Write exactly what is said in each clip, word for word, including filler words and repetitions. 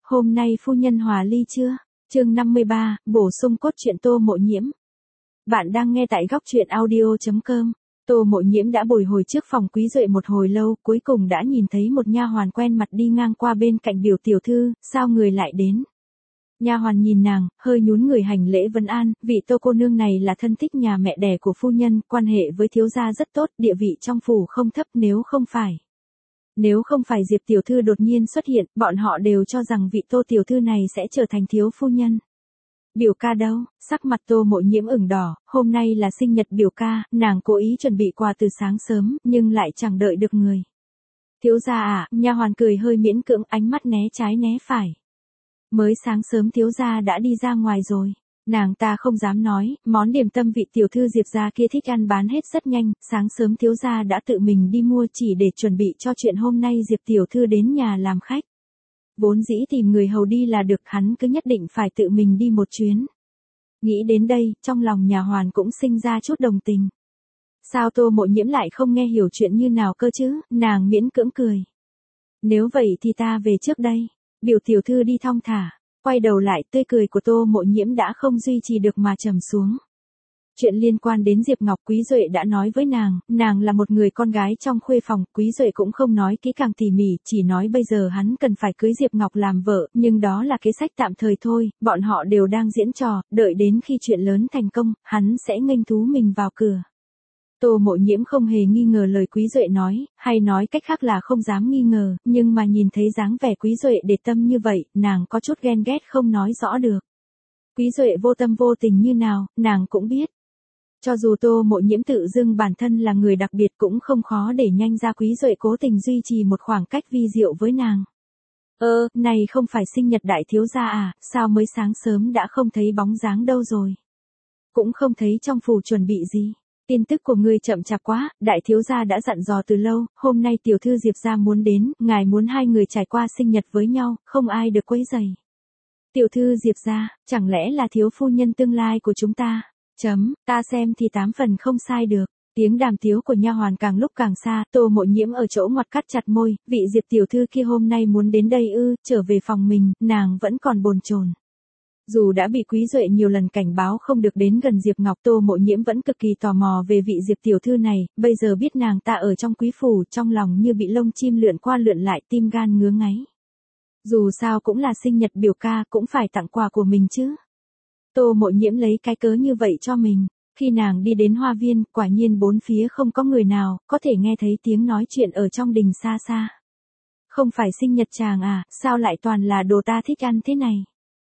Hôm nay phu nhân hòa ly chưa? Chương năm mươi ba, bổ sung cốt truyện Tô Mộ Nhiễm. Bạn đang nghe tại góc truyện audio chấm com. Tô Mộ Nhiễm đã bồi hồi trước phòng Quý Duệ một hồi lâu, cuối cùng đã nhìn thấy một nha hoàn quen mặt đi ngang qua bên cạnh biểu tiểu thư, sao người lại đến? Nha hoàn nhìn nàng, hơi nhún người hành lễ vân an, vị Tô cô nương này là thân thích nhà mẹ đẻ của phu nhân, quan hệ với thiếu gia rất tốt, địa vị trong phủ không thấp, nếu không phải. Nếu không phải Diệp tiểu thư đột nhiên xuất hiện, bọn họ đều cho rằng vị Tô tiểu thư này sẽ trở thành thiếu phu nhân. Biểu ca đâu? Sắc mặt Tô Mộ Nhiễm ửng đỏ, hôm nay là sinh nhật biểu ca, nàng cố ý chuẩn bị quà từ sáng sớm, nhưng lại chẳng đợi được người. Thiếu gia à, nha hoàn cười hơi miễn cưỡng, ánh mắt né trái né phải. Mới sáng sớm thiếu gia đã đi ra ngoài rồi. Nàng ta không dám nói, món điểm tâm vị tiểu thư Diệp gia kia thích ăn bán hết rất nhanh, sáng sớm thiếu gia đã tự mình đi mua chỉ để chuẩn bị cho chuyện hôm nay Diệp tiểu thư đến nhà làm khách. Vốn dĩ tìm người hầu đi là được, hắn cứ nhất định phải tự mình đi một chuyến. Nghĩ đến đây, trong lòng nhà hoàn cũng sinh ra chút đồng tình. Sao Tô Mộ Nhiễm lại không nghe hiểu chuyện như nào cơ chứ, nàng miễn cưỡng cười. Nếu vậy thì ta về trước đây. Biểu tiểu thư đi thong thả, quay đầu lại tươi cười của Tô Mộ Nhiễm đã không duy trì được mà trầm xuống. Chuyện liên quan đến Diệp Ngọc Quý Duệ đã nói với nàng, nàng là một người con gái trong khuê phòng, Quý Duệ cũng không nói kỹ càng tỉ mỉ, chỉ nói bây giờ hắn cần phải cưới Diệp Ngọc làm vợ, nhưng đó là kế sách tạm thời thôi, bọn họ đều đang diễn trò, đợi đến khi chuyện lớn thành công, hắn sẽ nghênh thú mình vào cửa. Tô Mộ Nhiễm không hề nghi ngờ lời Quý Duệ nói, hay nói cách khác là không dám nghi ngờ, nhưng mà nhìn thấy dáng vẻ Quý Duệ để tâm như vậy, nàng có chút ghen ghét không nói rõ được. Quý Duệ vô tâm vô tình như nào, nàng cũng biết. Cho dù Tô Mộ Nhiễm tự dưng bản thân là người đặc biệt cũng không khó để nhanh ra Quý Duệ cố tình duy trì một khoảng cách vi diệu với nàng. Ơ, này không phải sinh nhật đại thiếu gia à, sao mới sáng sớm đã không thấy bóng dáng đâu rồi? Cũng không thấy trong phủ chuẩn bị gì. Tin tức của ngươi chậm chạp quá, đại thiếu gia đã dặn dò từ lâu, hôm nay tiểu thư Diệp gia muốn đến, ngài muốn hai người trải qua sinh nhật với nhau, không ai được quấy rầy. Tiểu thư Diệp gia, chẳng lẽ là thiếu phu nhân tương lai của chúng ta? Chấm, ta xem thì tám phần không sai được. Tiếng đàm tiếu của nha hoàn càng lúc càng xa, Tô Mộ Nhiễm ở chỗ ngoặt cắt chặt môi, vị Diệp tiểu thư kia hôm nay muốn đến đây ư, trở về phòng mình, nàng vẫn còn bồn chồn. Dù đã bị Quý Duệ nhiều lần cảnh báo không được đến gần Diệp Ngọc, Tô Mộ Nhiễm vẫn cực kỳ tò mò về vị Diệp tiểu thư này, bây giờ biết nàng ta ở trong quý phủ, trong lòng như bị lông chim lượn qua lượn lại, tim gan ngứa ngáy. Dù sao cũng là sinh nhật biểu ca, cũng phải tặng quà của mình chứ. Tô Mộ Nhiễm lấy cái cớ như vậy cho mình. Khi nàng đi đến hoa viên, quả nhiên bốn phía không có người nào, có thể nghe thấy tiếng nói chuyện ở trong đình xa xa. Không phải sinh nhật chàng à, sao lại toàn là đồ ta thích ăn thế này?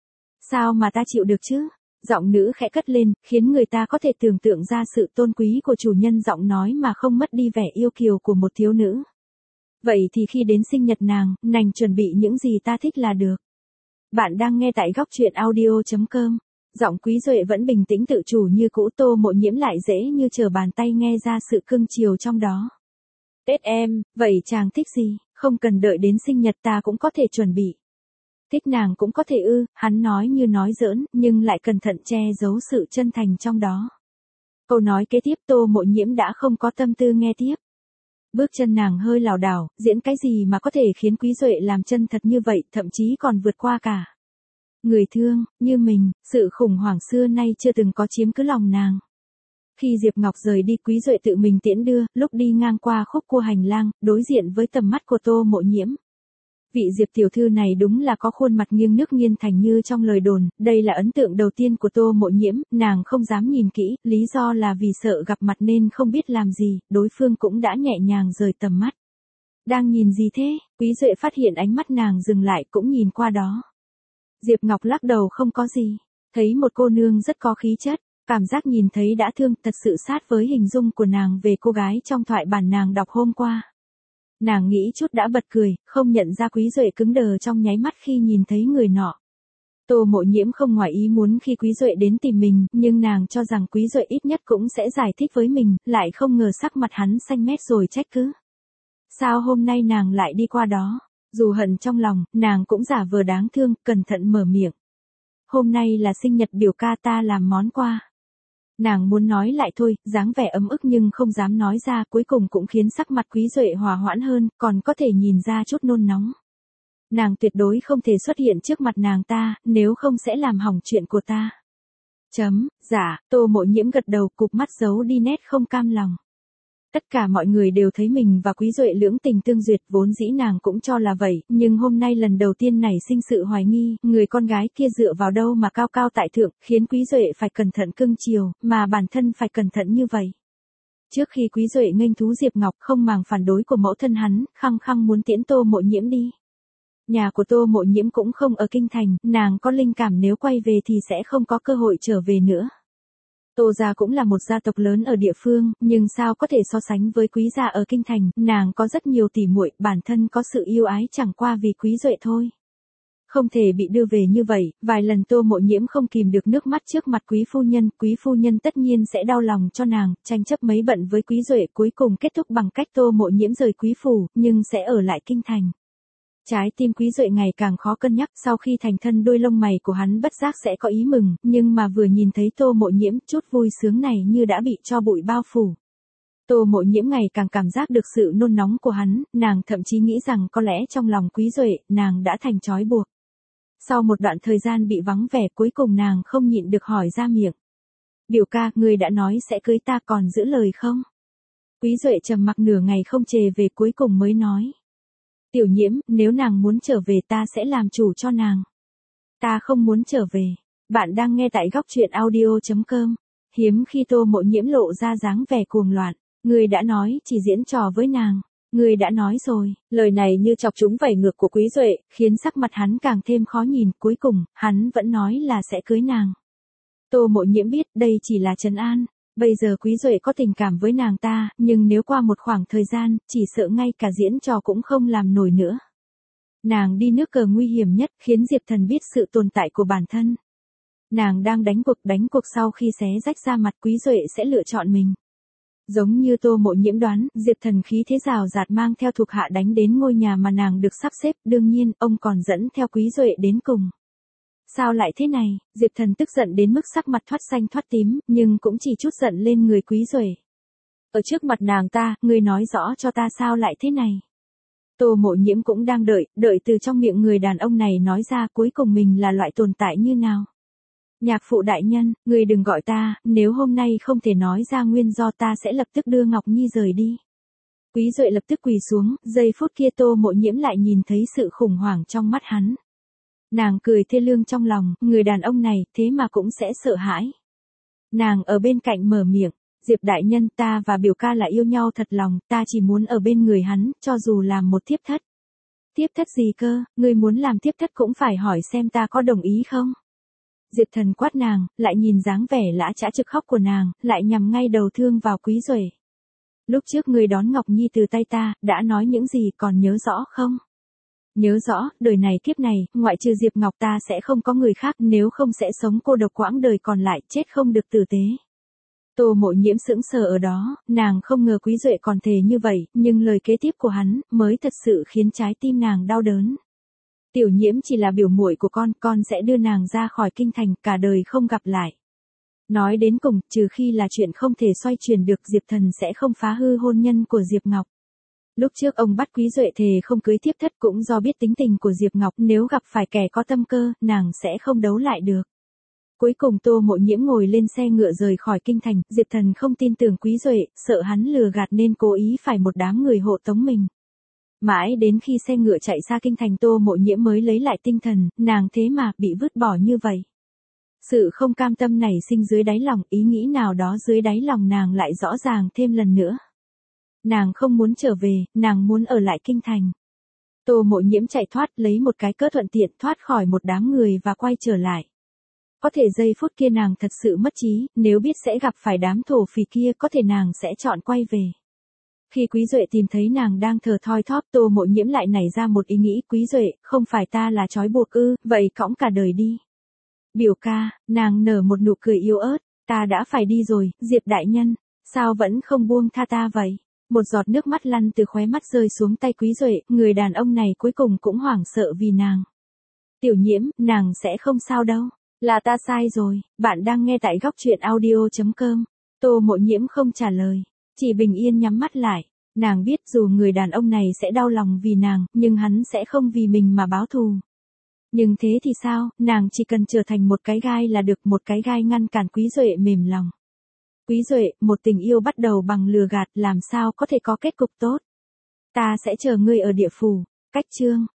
Sao mà ta chịu được chứ? Giọng nữ khẽ cất lên, khiến người ta có thể tưởng tượng ra sự tôn quý của chủ nhân giọng nói mà không mất đi vẻ yêu kiều của một thiếu nữ. Vậy thì khi đến sinh nhật nàng, nàng chuẩn bị những gì ta thích là được. Bạn đang nghe tại góc truyện audio chấm com. Giọng Quý Duệ vẫn bình tĩnh tự chủ như cũ, Tô Mộ Nhiễm lại dễ như trở bàn tay nghe ra sự cưng chiều trong đó. Tết em, vậy chàng thích gì, không cần đợi đến sinh nhật ta cũng có thể chuẩn bị. Thích nàng cũng có thể ư, hắn nói như nói giỡn, nhưng lại cẩn thận che giấu sự chân thành trong đó. Câu nói kế tiếp Tô Mộ Nhiễm đã không có tâm tư nghe tiếp. Bước chân nàng hơi lảo đảo, diễn cái gì mà có thể khiến Quý Duệ làm chân thật như vậy, thậm chí còn vượt qua cả người thương, như mình, sự khủng hoảng xưa nay chưa từng có chiếm cứ lòng nàng. Khi Diệp Ngọc rời đi, Quý Duệ tự mình tiễn đưa, lúc đi ngang qua khúc cua hành lang, đối diện với tầm mắt của Tô Mộ Nhiễm. Vị Diệp tiểu thư này đúng là có khuôn mặt nghiêng nước nghiêng thành như trong lời đồn, đây là ấn tượng đầu tiên của Tô Mộ Nhiễm, nàng không dám nhìn kỹ, lý do là vì sợ gặp mặt nên không biết làm gì, đối phương cũng đã nhẹ nhàng rời tầm mắt. Đang nhìn gì thế? Quý Duệ phát hiện ánh mắt nàng dừng lại cũng nhìn qua đó. Diệp Ngọc lắc đầu không có gì, thấy một cô nương rất có khí chất, cảm giác nhìn thấy đã thương, thật sự sát với hình dung của nàng về cô gái trong thoại bản nàng đọc hôm qua. Nàng nghĩ chút đã bật cười, không nhận ra Quý Duệ cứng đờ trong nháy mắt khi nhìn thấy người nọ. Tô Mộ Nhiễm không ngoài ý muốn khi Quý Duệ đến tìm mình, nhưng nàng cho rằng Quý Duệ ít nhất cũng sẽ giải thích với mình, lại không ngờ sắc mặt hắn xanh mét rồi trách cứ. Sao hôm nay nàng lại đi qua đó? Dù hận trong lòng, nàng cũng giả vờ đáng thương, cẩn thận mở miệng. Hôm nay là sinh nhật biểu ca, ta làm món quà. Nàng muốn nói lại thôi, dáng vẻ ấm ức nhưng không dám nói ra, cuối cùng cũng khiến sắc mặt Quý Duệ hòa hoãn hơn, còn có thể nhìn ra chút nôn nóng. Nàng tuyệt đối không thể xuất hiện trước mặt nàng ta, nếu không sẽ làm hỏng chuyện của ta. Chấm, dạ, Tô Mộ Nhiễm gật đầu, cụp mắt giấu đi nét không cam lòng. Tất cả mọi người đều thấy mình và Quý Duệ lưỡng tình tương duyệt, vốn dĩ nàng cũng cho là vậy, nhưng hôm nay lần đầu tiên nảy sinh sự hoài nghi, người con gái kia dựa vào đâu mà cao cao tại thượng, khiến Quý Duệ phải cẩn thận cưng chiều, mà bản thân phải cẩn thận như vậy. Trước khi Quý Duệ nghênh thú Diệp Ngọc không màng phản đối của mẫu thân hắn, khăng khăng muốn tiễn Tô Mộ Nhiễm đi. Nhà của Tô Mộ Nhiễm cũng không ở kinh thành, nàng có linh cảm nếu quay về thì sẽ không có cơ hội trở về nữa. Tô gia cũng là một gia tộc lớn ở địa phương, nhưng sao có thể so sánh với Quý gia ở kinh thành, nàng có rất nhiều tỉ muội, bản thân có sự yêu ái chẳng qua vì Quý Duệ thôi. Không thể bị đưa về như vậy, vài lần Tô Mộ Nhiễm không kìm được nước mắt trước mặt quý phu nhân, quý phu nhân tất nhiên sẽ đau lòng cho nàng, tranh chấp mấy bận với Quý Duệ cuối cùng kết thúc bằng cách Tô Mộ Nhiễm rời quý phủ, nhưng sẽ ở lại kinh thành. Trái tim Quý Duệ ngày càng khó cân nhắc, sau khi thành thân đôi lông mày của hắn bất giác sẽ có ý mừng, nhưng mà vừa nhìn thấy Tô Mộ Nhiễm, chút vui sướng này như đã bị tro bụi bao phủ. Tô Mộ Nhiễm ngày càng cảm giác được sự nôn nóng của hắn, nàng thậm chí nghĩ rằng có lẽ trong lòng Quý Duệ, nàng đã thành trói buộc. Sau một đoạn thời gian bị vắng vẻ, cuối cùng nàng không nhịn được hỏi ra miệng. Biểu ca, người đã nói sẽ cưới ta, còn giữ lời không? Quý Duệ trầm mặc nửa ngày không chề về, cuối cùng mới nói. Tiểu Nhiễm, nếu nàng muốn trở về ta sẽ làm chủ cho nàng. Ta không muốn trở về. Bạn đang nghe tại góc truyện audio chấm com. Hiếm khi Tô Mộ Nhiễm lộ ra dáng vẻ cuồng loạn. Người đã nói chỉ diễn trò với nàng. Người đã nói rồi. Lời này như chọc trúng vảy ngược của Quý Duệ, khiến sắc mặt hắn càng thêm khó nhìn. Cuối cùng, hắn vẫn nói là sẽ cưới nàng. Tô Mộ Nhiễm biết đây chỉ là trấn an. Bây giờ Quý Duệ có tình cảm với nàng ta, nhưng nếu qua một khoảng thời gian, chỉ sợ ngay cả diễn trò cũng không làm nổi nữa. Nàng đi nước cờ nguy hiểm nhất, khiến Diệp Thần biết sự tồn tại của bản thân. Nàng đang đánh cuộc, đánh cuộc sau khi xé rách ra mặt Quý Duệ sẽ lựa chọn mình. Giống như Tô Mộ Nhiễm đoán, Diệp Thần khí thế rào rạt mang theo thuộc hạ đánh đến ngôi nhà mà nàng được sắp xếp, đương nhiên, ông còn dẫn theo Quý Duệ đến cùng. Sao lại thế này, Diệp Thần tức giận đến mức sắc mặt thoát xanh thoát tím, nhưng cũng chỉ chút giận lên người Quý Duệ. Ở trước mặt nàng ta, ngươi nói rõ cho ta sao lại thế này. Tô Mộ Nhiễm cũng đang đợi, đợi từ trong miệng người đàn ông này nói ra cuối cùng mình là loại tồn tại như nào. Nhạc phụ đại nhân, ngươi đừng gọi ta, nếu hôm nay không thể nói ra nguyên do ta sẽ lập tức đưa Ngọc Nhi rời đi. Quý Duệ lập tức quỳ xuống, giây phút kia Tô Mộ Nhiễm lại nhìn thấy sự khủng hoảng trong mắt hắn. Nàng cười thê lương trong lòng, người đàn ông này thế mà cũng sẽ sợ hãi. Nàng ở bên cạnh mở miệng, Diệp đại nhân, ta và biểu ca là yêu nhau thật lòng, ta chỉ muốn ở bên người hắn, cho dù làm một thiếp thất. Thiếp thất gì cơ, ngươi muốn làm thiếp thất cũng phải hỏi xem ta có đồng ý không? Diệp Thần quát nàng, lại nhìn dáng vẻ lã chã trực khóc của nàng, lại nhằm ngay đầu thương vào Quý Duệ. Lúc trước ngươi đón Ngọc Nhi từ tay ta, đã nói những gì còn nhớ rõ không? Nhớ rõ, đời này kiếp này, ngoại trừ Diệp Ngọc ta sẽ không có người khác, nếu không sẽ sống cô độc quãng đời còn lại, chết không được tử tế. Tô Mộ Nhiễm sững sờ ở đó, nàng không ngờ Quý Duệ còn thề như vậy, nhưng lời kế tiếp của hắn, mới thật sự khiến trái tim nàng đau đớn. Tiểu Nhiễm chỉ là biểu muội của con, con sẽ đưa nàng ra khỏi kinh thành, cả đời không gặp lại. Nói đến cùng, trừ khi là chuyện không thể xoay chuyển được, Diệp Thần sẽ không phá hư hôn nhân của Diệp Ngọc. Lúc trước ông bắt Quý Duệ thề không cưới thiếp thất cũng do biết tính tình của Diệp Ngọc, nếu gặp phải kẻ có tâm cơ, nàng sẽ không đấu lại được. Cuối cùng Tô Mộ Nhiễm ngồi lên xe ngựa rời khỏi kinh thành, Diệp Thần không tin tưởng Quý Duệ, sợ hắn lừa gạt nên cố ý phải một đám người hộ tống mình. Mãi đến khi xe ngựa chạy xa kinh thành Tô Mộ Nhiễm mới lấy lại tinh thần, nàng thế mà bị vứt bỏ như vậy. Sự không cam tâm nảy sinh dưới đáy lòng, ý nghĩ nào đó dưới đáy lòng nàng lại rõ ràng thêm lần nữa. Nàng không muốn trở về, nàng muốn ở lại kinh thành. Tô Mộ Nhiễm chạy thoát, lấy một cái cớ thuận tiện thoát khỏi một đám người và quay trở lại. Có thể giây phút kia nàng thật sự mất trí, nếu biết sẽ gặp phải đám thổ phỉ kia có thể nàng sẽ chọn quay về. Khi Quý Duệ tìm thấy nàng đang thờ thoi thóp, Tô Mộ Nhiễm lại nảy ra một ý nghĩ, Quý Duệ, không phải ta là trói buộc ư, vậy cõng cả đời đi. Biểu ca, nàng nở một nụ cười yếu ớt, ta đã phải đi rồi, Diệp đại nhân, sao vẫn không buông tha ta vậy? Một giọt nước mắt lăn từ khóe mắt rơi xuống tay Quý Duệ, người đàn ông này cuối cùng cũng hoảng sợ vì nàng. Tiểu Nhiễm, nàng sẽ không sao đâu, là ta sai rồi, bạn đang nghe tại góc truyện audio chấm com. Tô Mộ Nhiễm không trả lời, chỉ bình yên nhắm mắt lại. Nàng biết dù người đàn ông này sẽ đau lòng vì nàng, nhưng hắn sẽ không vì mình mà báo thù. Nhưng thế thì sao, nàng chỉ cần trở thành một cái gai là được, một cái gai ngăn cản Quý Duệ mềm lòng. Quý Duệ, một tình yêu bắt đầu bằng lừa gạt làm sao có thể có kết cục tốt. Ta sẽ chờ ngươi ở địa phủ. Cách chương